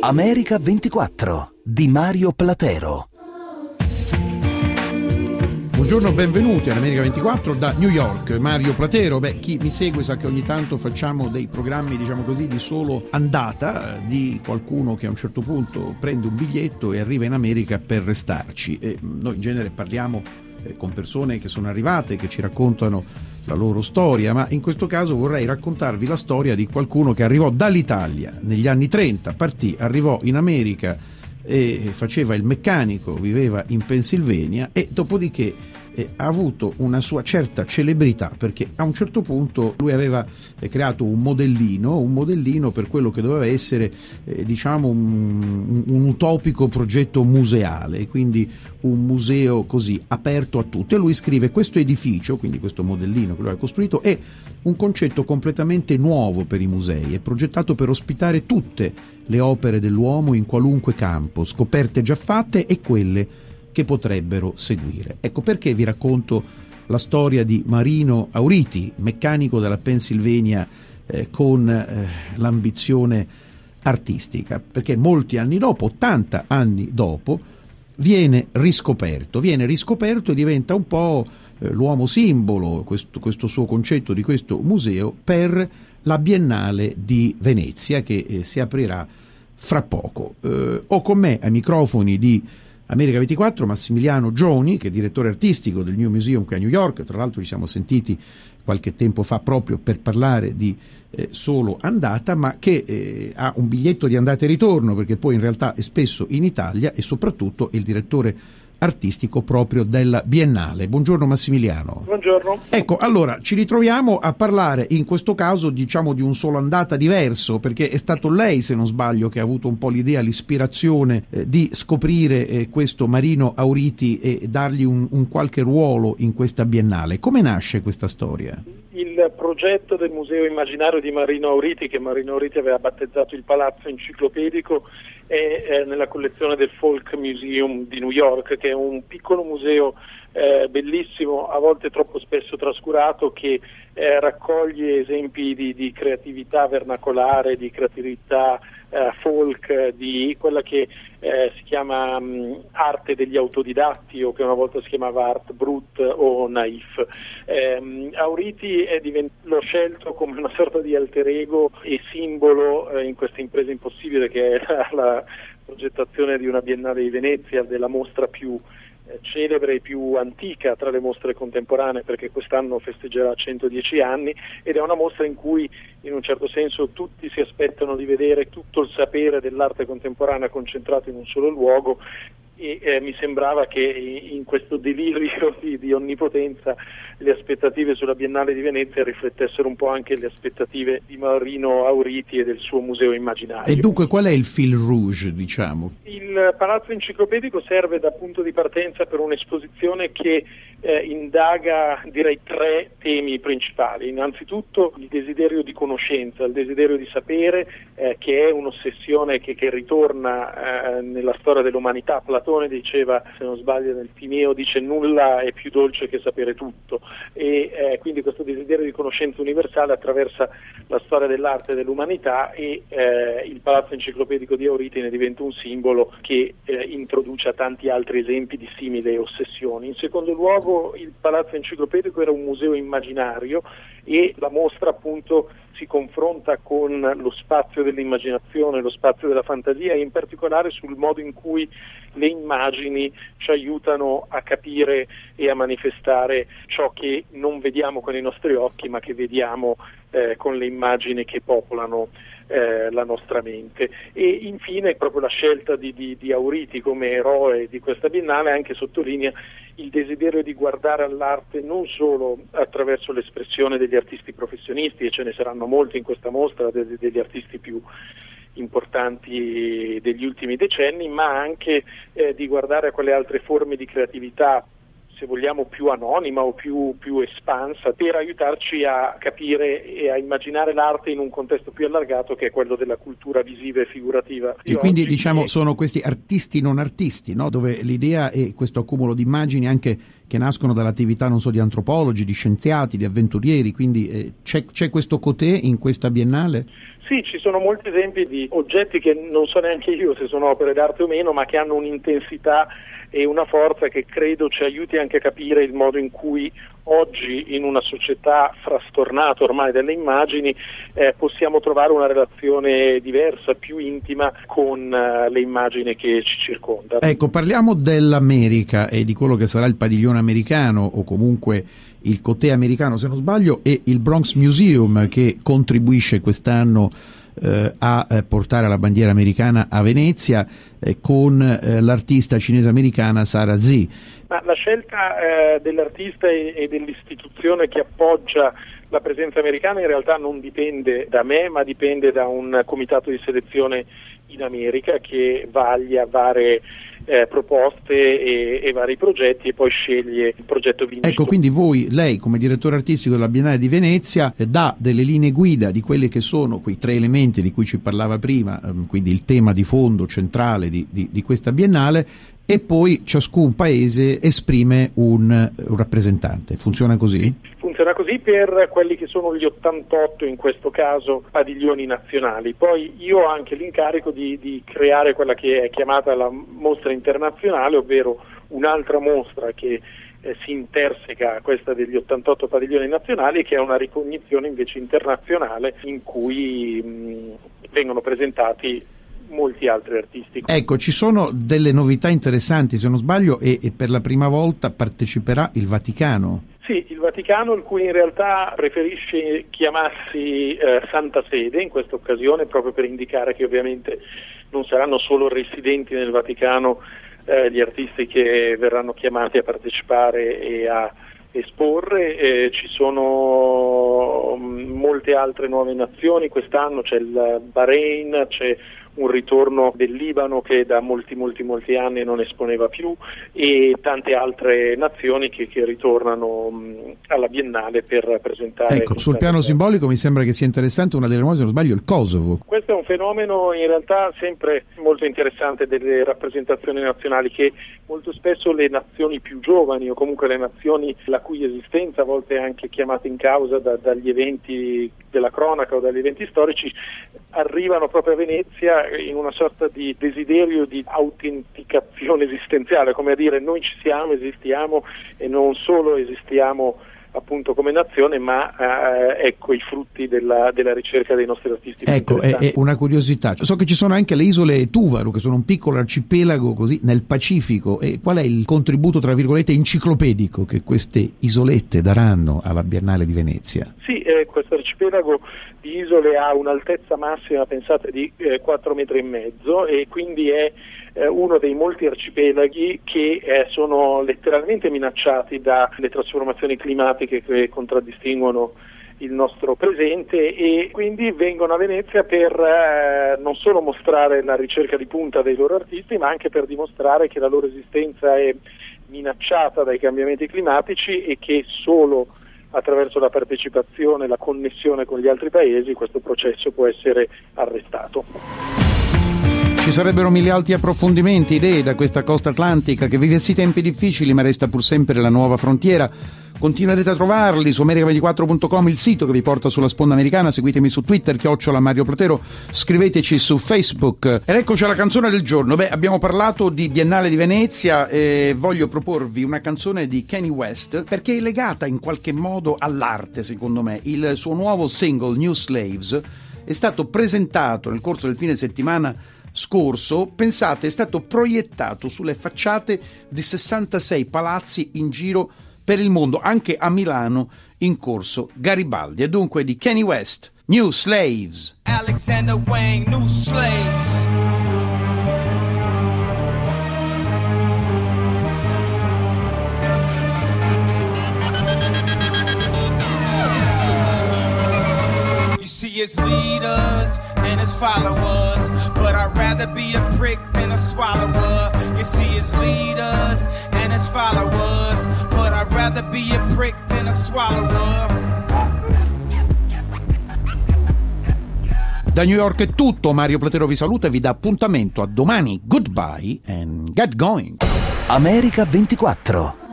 America 24 di Mario Platero. Buongiorno, benvenuti all'America 24 da New York, Mario Platero. Chi mi segue sa che ogni tanto facciamo dei programmi, diciamo così, di solo andata, di qualcuno che a un certo punto prende un biglietto e arriva in America per restarci. E noi in genere parliamo con persone che sono arrivate, che ci raccontano la loro storia, ma in questo caso vorrei raccontarvi la storia di qualcuno che arrivò dall'Italia negli anni 30, arrivò in America e faceva il meccanico, viveva in Pennsylvania e dopodiché ha avuto una sua certa celebrità, perché a un certo punto lui aveva creato un modellino per quello che doveva essere diciamo un utopico progetto museale, quindi un museo così aperto a tutti, e lui scrive: questo edificio, quindi questo modellino che lui ha costruito, è un concetto completamente nuovo per i musei, è progettato per ospitare tutte le opere dell'uomo in qualunque campo, scoperte già fatte e quelle che potrebbero seguire. Ecco perché vi racconto la storia di Marino Auriti, meccanico della Pennsylvania con l'ambizione artistica, perché molti anni dopo, 80 anni dopo, viene riscoperto e diventa un po' l'uomo simbolo, questo suo concetto di questo museo, per la Biennale di Venezia che si aprirà fra poco. Ho con me ai microfoni di America 24 Massimiliano Gioni, che è direttore artistico del New Museum qui a New York. Tra l'altro ci siamo sentiti qualche tempo fa proprio per parlare di solo andata, ma che ha un biglietto di andata e ritorno, perché poi in realtà è spesso in Italia, e soprattutto è il direttore artistico proprio della Biennale. Buongiorno Massimiliano. Buongiorno. Ecco, allora ci ritroviamo a parlare in questo caso, diciamo, di un solo andata diverso, perché è stato lei, se non sbaglio, che ha avuto un po' l'idea, l'ispirazione di scoprire questo Marino Auriti e dargli un qualche ruolo in questa Biennale. Come nasce questa storia? Il progetto del Museo Immaginario di Marino Auriti, che Marino Auriti aveva battezzato il Palazzo Enciclopedico, è nella collezione del Folk Museum di New York, che è un piccolo museo bellissimo, a volte troppo spesso trascurato, che raccoglie esempi di creatività vernacolare, di creatività folk, di quella che si chiama arte degli autodidatti, o che una volta si chiamava art brut o naif. Auriti l'ho scelto come una sorta di alter ego e simbolo in questa impresa impossibile che è la progettazione di una Biennale di Venezia, della mostra più celebre e più antica tra le mostre contemporanee, perché quest'anno festeggerà 110 anni, ed è una mostra in cui in un certo senso tutti si aspettano di vedere tutto il sapere dell'arte contemporanea concentrato in un solo luogo, e mi sembrava che in questo delirio di onnipotenza le aspettative sulla Biennale di Venezia riflettessero un po' anche le aspettative di Marino Auriti e del suo museo immaginario. E dunque qual è il fil rouge, diciamo? Il Palazzo Enciclopedico serve da punto di partenza per un'esposizione che indaga, direi, 3 temi principali. Innanzitutto il desiderio di conoscenza, il desiderio di sapere, che è un'ossessione che ritorna nella storia dell'umanità. Platone diceva, se non sbaglio nel Timeo, dice: nulla è più dolce che sapere tutto, e quindi questo desiderio di conoscenza universale attraversa la storia dell'arte e dell'umanità, e il Palazzo Enciclopedico di Auriti ne diventa un simbolo che introduce a tanti altri esempi di simili ossessioni. In secondo luogo, il Palazzo Enciclopedico era un museo immaginario, e la mostra appunto si confronta con lo spazio dell'immaginazione, lo spazio della fantasia, e in particolare sul modo in cui le immagini ci aiutano a capire e a manifestare ciò che non vediamo con i nostri occhi, ma che vediamo con le immagini che popolano la nostra mente. E infine proprio la scelta di Auriti come eroe di questa Biennale anche sottolinea il desiderio di guardare all'arte non solo attraverso l'espressione degli artisti professionisti, e ce ne saranno molti in questa mostra, degli artisti più importanti degli ultimi decenni, ma anche di guardare a quelle altre forme di creatività se vogliamo più anonima o più espansa, per aiutarci a capire e a immaginare l'arte in un contesto più allargato, che è quello della cultura visiva e figurativa. E quindi sono questi artisti non artisti, no? Dove l'idea è questo accumulo di immagini anche che nascono dall'attività, non so, di antropologi, di scienziati, di avventurieri, quindi c'è questo cotè in questa biennale? Sì, ci sono molti esempi di oggetti che non so neanche io se sono opere d'arte o meno, ma che hanno un'intensità e una forza che credo ci aiuti anche a capire il modo in cui oggi, in una società frastornata ormai dalle immagini, possiamo trovare una relazione diversa, più intima con le immagini che ci circondano. Ecco, parliamo dell'America e di quello che sarà il padiglione americano, o comunque il cotè americano se non sbaglio, e il Bronx Museum, che contribuisce quest'anno a portare la bandiera americana a Venezia con l'artista cinese-americana Sara Zi. Ma la scelta dell'artista e dell'istituzione che appoggia la presenza americana in realtà non dipende da me, ma dipende da un comitato di selezione in America che vaglia varie proposte e vari progetti e poi sceglie il progetto vincitore. Ecco, quindi lei come direttore artistico della Biennale di Venezia dà delle linee guida di quelli che sono quei 3 elementi di cui ci parlava prima, quindi il tema di fondo centrale di questa Biennale, e poi ciascun paese esprime un rappresentante. Funziona così? Funziona così per quelli che sono gli 88, in questo caso, padiglioni nazionali. Poi io ho anche l'incarico di creare quella che è chiamata la mostra internazionale, ovvero un'altra mostra che si interseca a questa degli 88 padiglioni nazionali, che è una ricognizione invece internazionale in cui vengono presentati molti altri artisti. Ecco, ci sono delle novità interessanti, se non sbaglio, e per la prima volta parteciperà il Vaticano. Sì, il Vaticano, il cui in realtà preferisce chiamarsi Santa Sede in questa occasione, proprio per indicare che ovviamente non saranno solo residenti nel Vaticano gli artisti che verranno chiamati a partecipare e a esporre. Ci sono molte altre nuove nazioni quest'anno, c'è il Bahrain, c'è un ritorno del Libano che da molti anni non esponeva più, e tante altre nazioni che ritornano alla Biennale per presentare. Ecco, sul piano simbolico mi sembra che sia interessante una delle nuove, se non sbaglio, il Kosovo. Questo è un fenomeno in realtà sempre molto interessante delle rappresentazioni nazionali, che molto spesso le nazioni più giovani, o comunque le nazioni la cui esistenza a volte è anche chiamata in causa dagli eventi della cronaca o dagli eventi storici, arrivano proprio a Venezia in una sorta di desiderio di autenticazione esistenziale, come a dire: noi ci siamo, esistiamo, e non solo esistiamo appunto come nazione, ma ecco i frutti della ricerca dei nostri artisti. Ecco, è una curiosità. So che ci sono anche le isole Tuvalu, che sono un piccolo arcipelago così nel Pacifico, e qual è il contributo, tra virgolette, enciclopedico che queste isolette daranno alla Biennale di Venezia? Sì, questo arcipelago di isole ha un'altezza massima, pensate, di 4,5 metri, e quindi è uno dei molti arcipelaghi che sono letteralmente minacciati dalle trasformazioni climatiche che contraddistinguono il nostro presente, e quindi vengono a Venezia per non solo mostrare la ricerca di punta dei loro artisti, ma anche per dimostrare che la loro esistenza è minacciata dai cambiamenti climatici e che solo attraverso la partecipazione, la connessione con gli altri paesi, questo processo può essere arrestato. Ci sarebbero mille altri approfondimenti, idee da questa costa atlantica che vive sì tempi difficili, ma resta pur sempre la nuova frontiera. Continuerete a trovarli su America24.com, il sito che vi porta sulla sponda americana. Seguitemi su Twitter, @Mario Platero, scriveteci su Facebook. Ed eccoci alla canzone del giorno. Abbiamo parlato di Biennale di Venezia e voglio proporvi una canzone di Kanye West, perché è legata in qualche modo all'arte, secondo me. Il suo nuovo single, New Slaves, è stato presentato nel corso del fine settimana scorso. Pensate, è stato proiettato sulle facciate di 66 palazzi in giro per il mondo, anche a Milano in corso Garibaldi. E dunque di Kanye West, New Slaves. Alexander Wang, New Slaves. See his leaders and his followers, but I'd rather be a prick than a swallower. You see his leaders and and his followers. But I'd rather be a prick than a swallower. Da New York è tutto, Mario Platero vi saluta e vi dà appuntamento a domani. Goodbye and get going. America 24.